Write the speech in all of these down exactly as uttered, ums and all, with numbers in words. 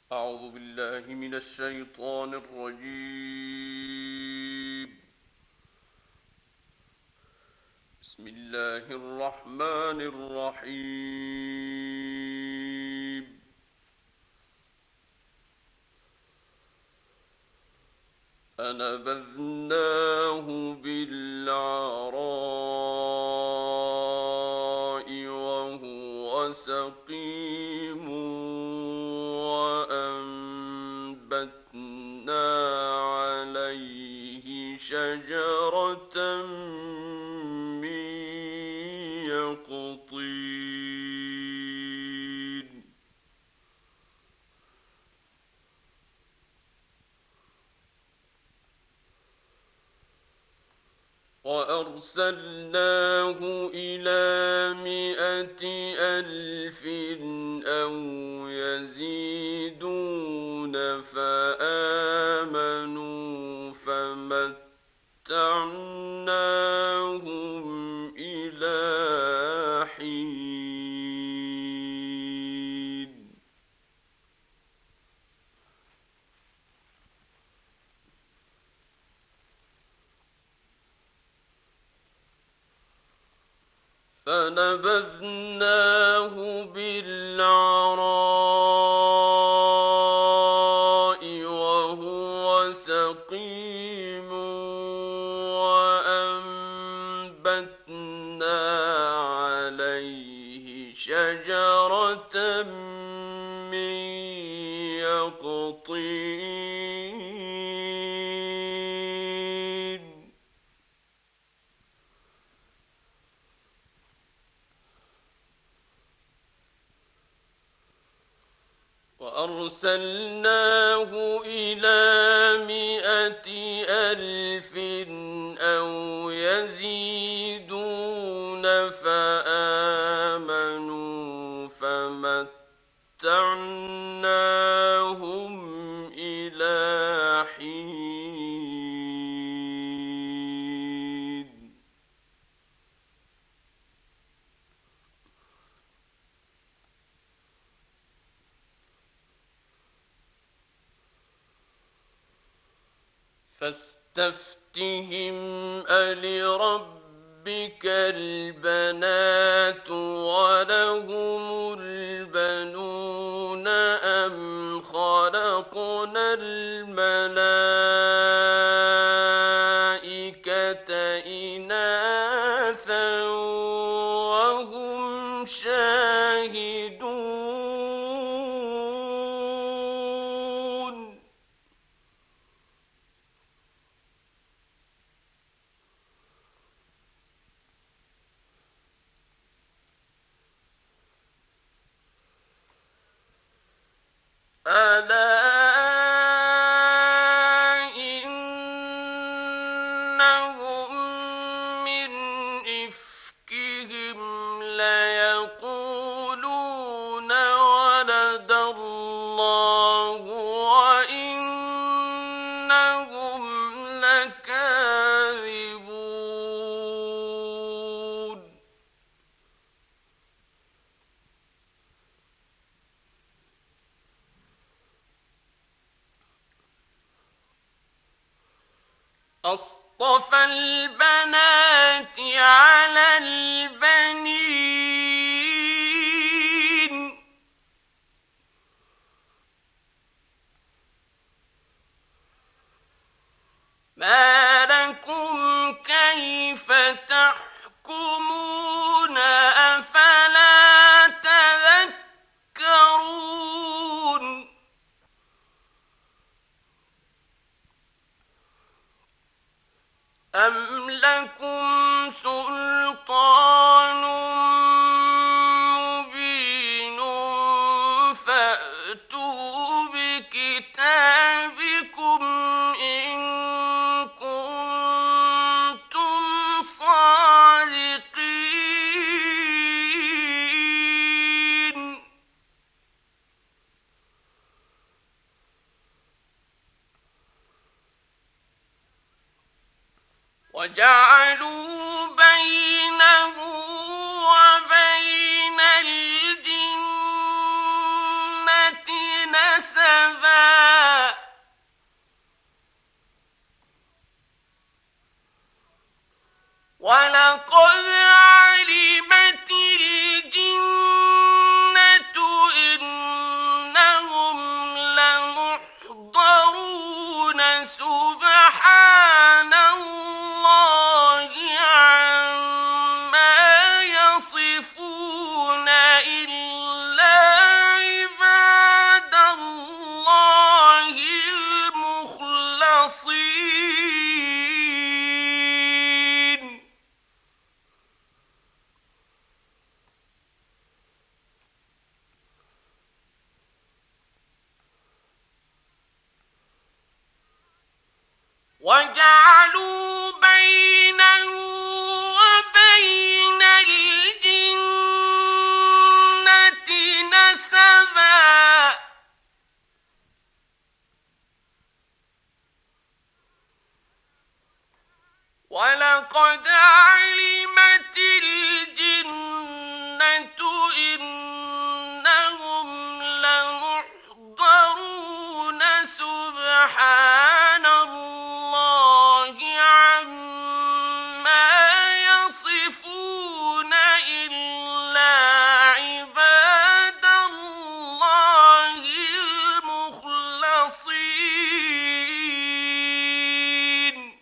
أعوذ بالله من الشيطان الرجيم. بسم الله الرحمن الرحيم. فنبذناه بالعراء وهو سقيم وأنبتنا عليه شجرة من يقطين وأرسلناه إلى مائة ألف أو يزيدون فآمنوا فمتعناهم إلى حين. فنبذناه بالعراء وهو سقيم وأنبتنا عليه شجرة من يقطين وأرسلناه إلى مائة ألف أو يزيدون فآمنوا فمتعناهم إلى حين. فاستفتهم ألربك البنات ولهم البنون أم خلقنا الملائكة إناثا وهم شاهدون. ألا إنهم من إفكهم ليقولون ولد الله وإنهم لكاذبون. أصطفى البنات على البنين ما لكم كيف تحكمون أفلا تذكرون. أم لكم سلطان مبين فأتوا بكتابكم إن كنتم صادقين. وجعلوا بينه وبين الجنة نسبا ولقد علمت الجنة إنهم لمحضرون سبحان الله عما يصفون إلا عباد الله المخلصين وجعلوا بينه وبين الجنة نسبا ولقد علمت الجنة إنهم لمحضرون سبحان الله عما يصفون إلا عباد الله المخلصين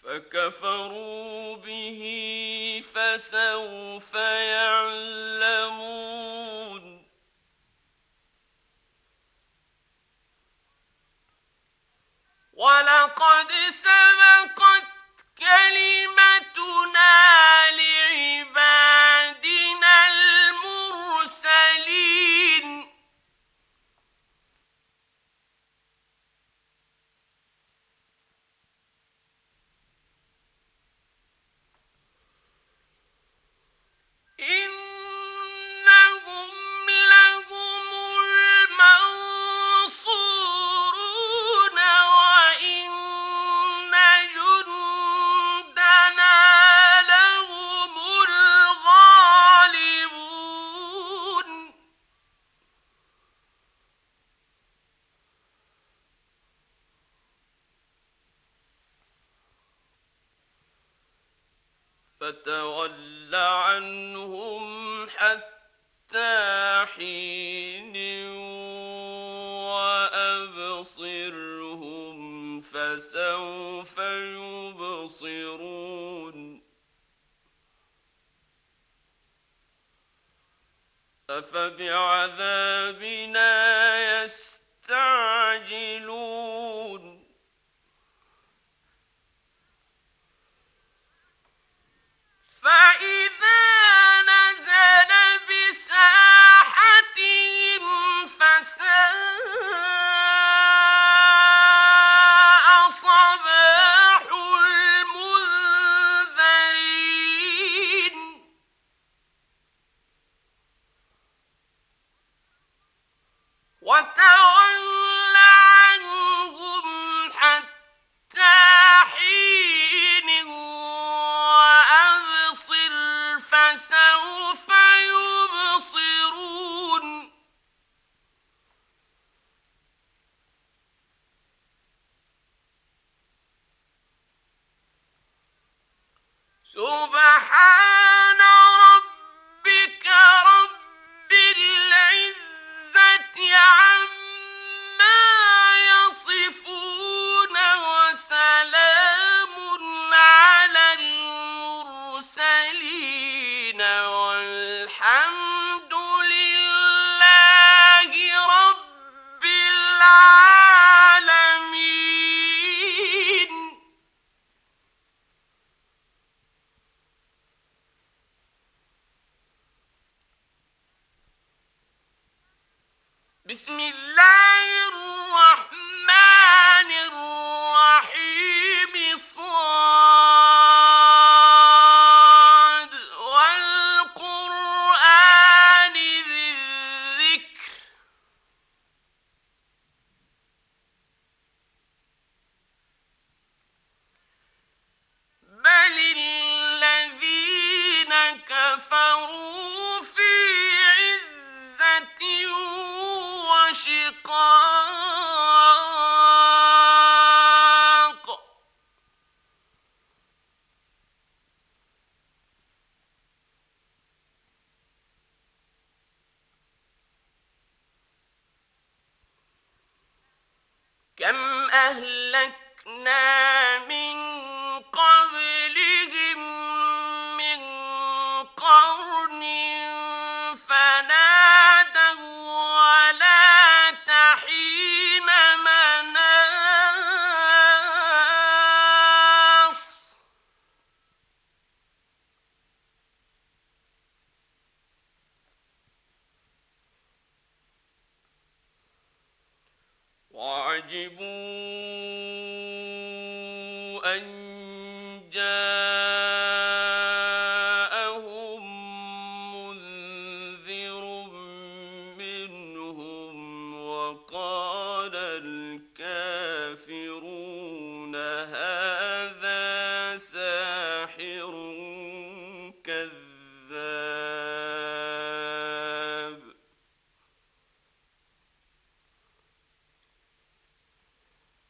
فكفروا به فسوف يعلمون ولقد سبقت كلمتنا لعبادنا المرسلين إنهم لهم المنصورون وإن جندنا لهم الغالبون فتول عنهم حتى حين وأبصرهم فسوف يبصرون أفبعذابنا يستعجلون فإذا نزل بساحتهم فساء صباح المنذرين وتول عنهم حتى حين وأبصر فسوف يبصرون سبحان ربك رب العزة عما يصفون وسلام على المرسلين والحمد لله رب العالمين بسم الله الرحمن الرحيم صاد والقرآن ذي الذكر بل الذين كفروا في عزة وشقاق كم أهلكنا من قبلهم من قرن فنادوا ولا تحين مناص وعجبوا أن جاءهم منذر منهم وقال الكافرون هذا ساحر كذاب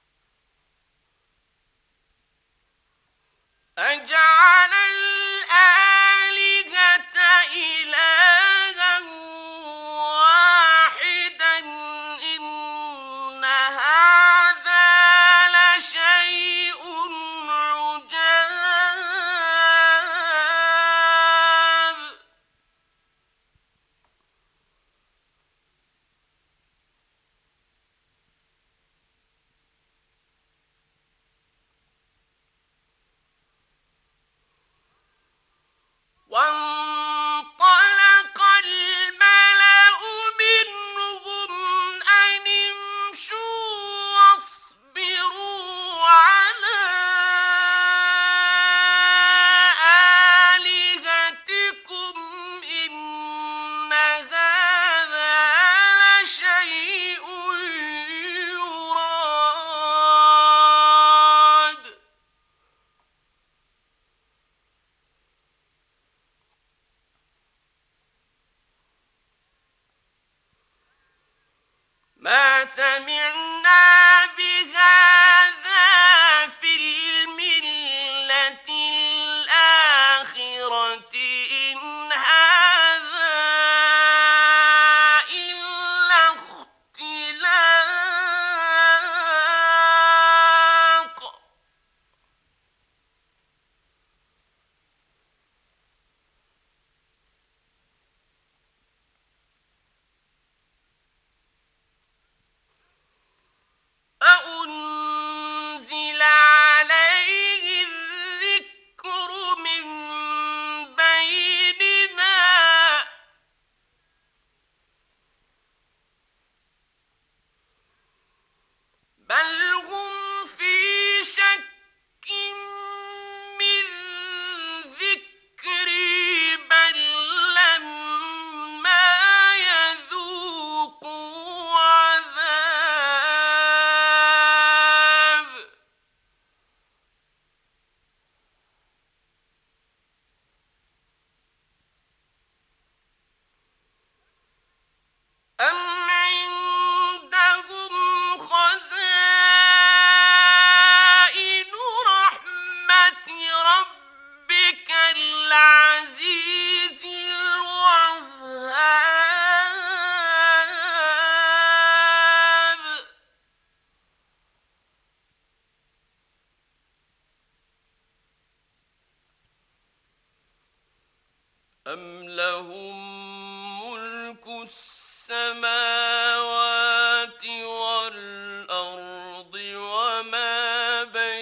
السماوات والأرض وما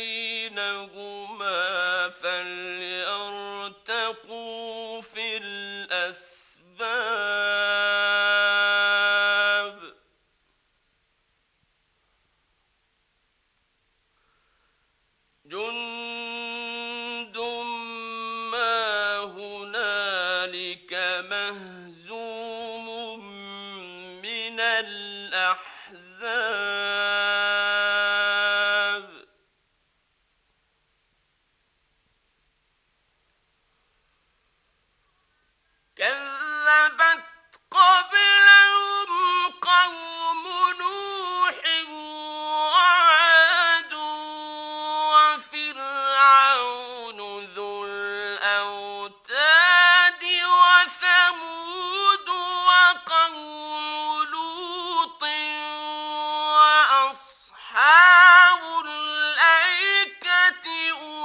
بينهما فليرتقوا في الأسباب جند ما هنالك مهزوم من الأحزاب كذبت قبلهم قوم نوح وعاد وفرعون ذو الأوتاد وثمود وقوم لوط وأصحاب الأيكة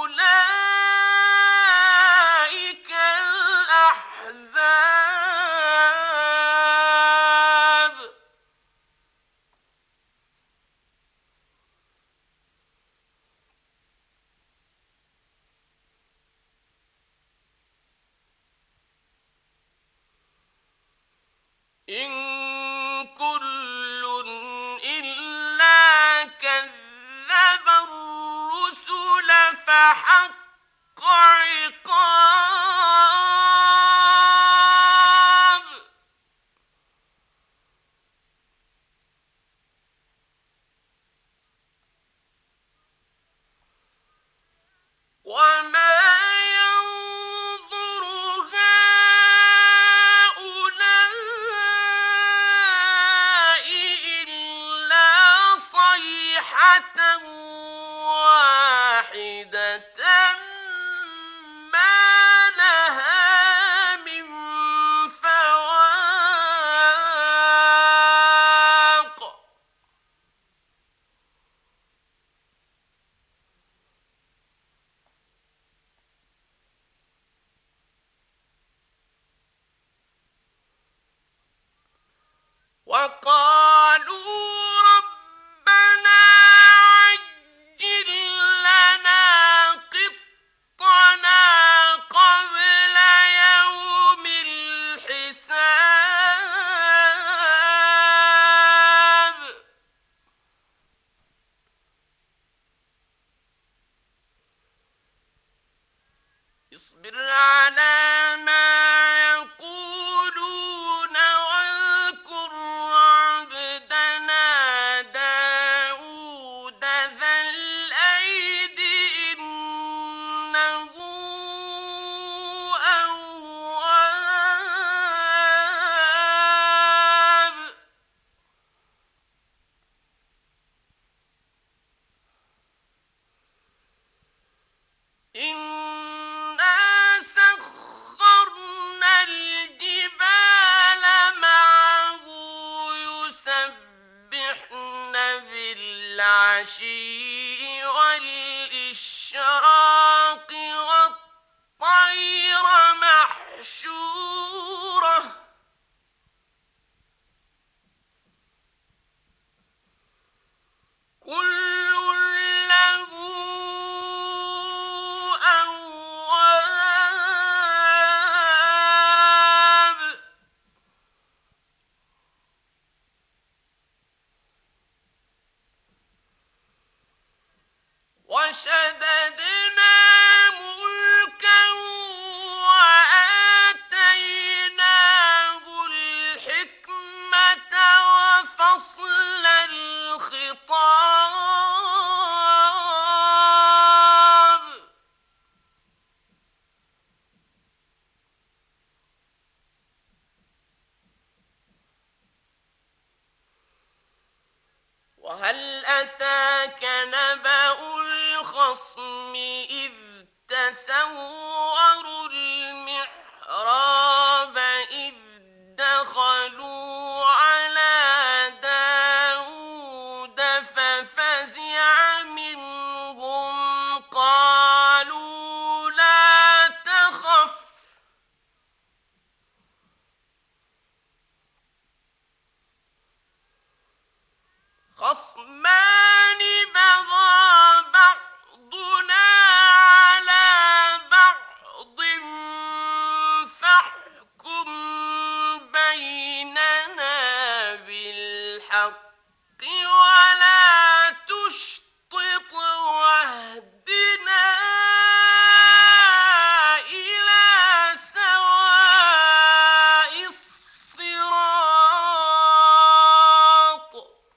أولئك الأحزاب إن كل إلا كذب الرسل فحق عقاب وما ينظر هؤلاء إلا صيحة واحدة ما لها من فواق وقالوا ربنا عجل لنا قطنا قبل يوم الحساب اصبر على ما يقولون واذكر عبدنا داود ذا الأيد إنه أواب إنا سخرنا الجبال معه يسبحن بالعشي والإشراق والطير محشورة كل له أواب وشددنا ملكا وآتيناه الحكمة وفصل الخطاب وهل أتاك نبأ الخصم إذ تسوروا المحراب إذ دخلوا على داود ففزع منهم قالوا لا تخف خصمان بغى بعضنا على بعض فاحكم بيننا بالحق ولا تشطط واهدنا إلى سواء الصراط.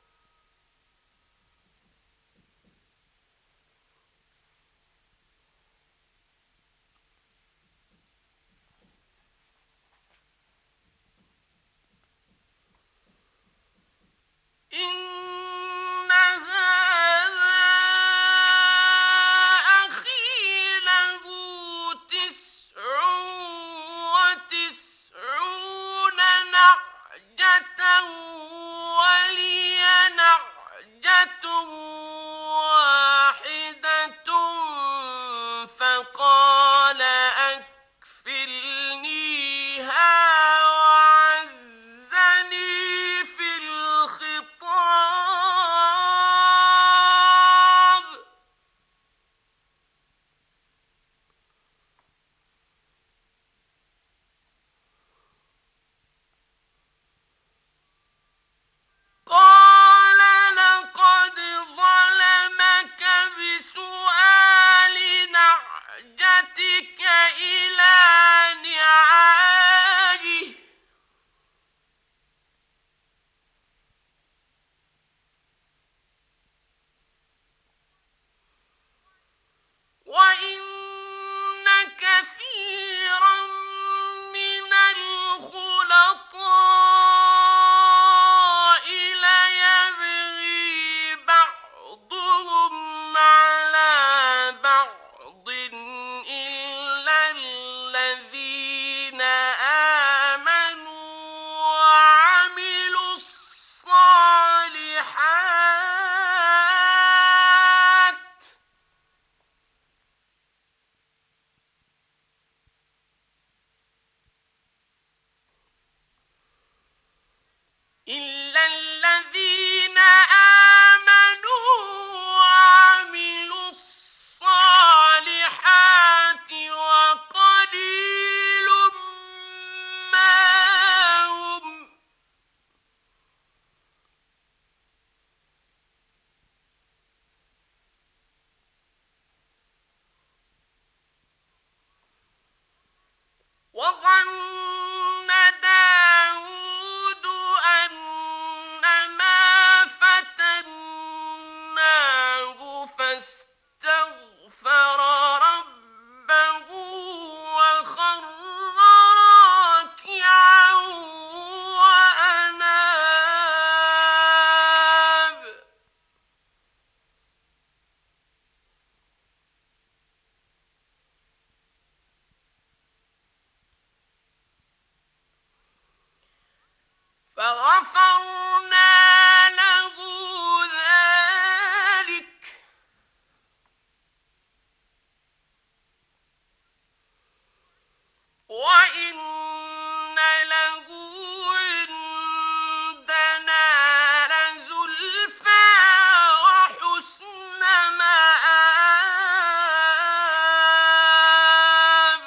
إن هذا أخي له تسع وتسعون نعجة ولي نعجة واحدة فقال أكفلنيها وعزني في الخطاب. قال لقد ظلمك بسؤال نعجتك إلى نعاجه وإن كثيرا من الخلطاء ليبغي بعضهم على بعض إلا الذين آمنوا وعملوا الصالحات إلا الذين آمنوا وعملوا الصالحات وقليل ما هم. وظن داود أنما فتناه فاستغفر ربه وخر راكعا وأناب. فغفرنا له ذلك وإن له عندنا لزلفى وحسن مآب.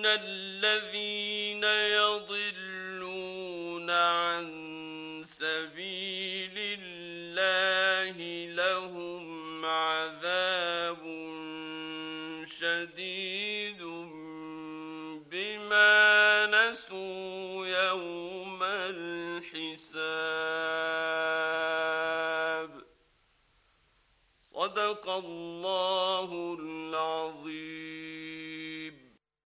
الذين يضلون عن سبيل الله لهم عذاب شديد بما نسوا يوم الحساب. صدق الله العظيم.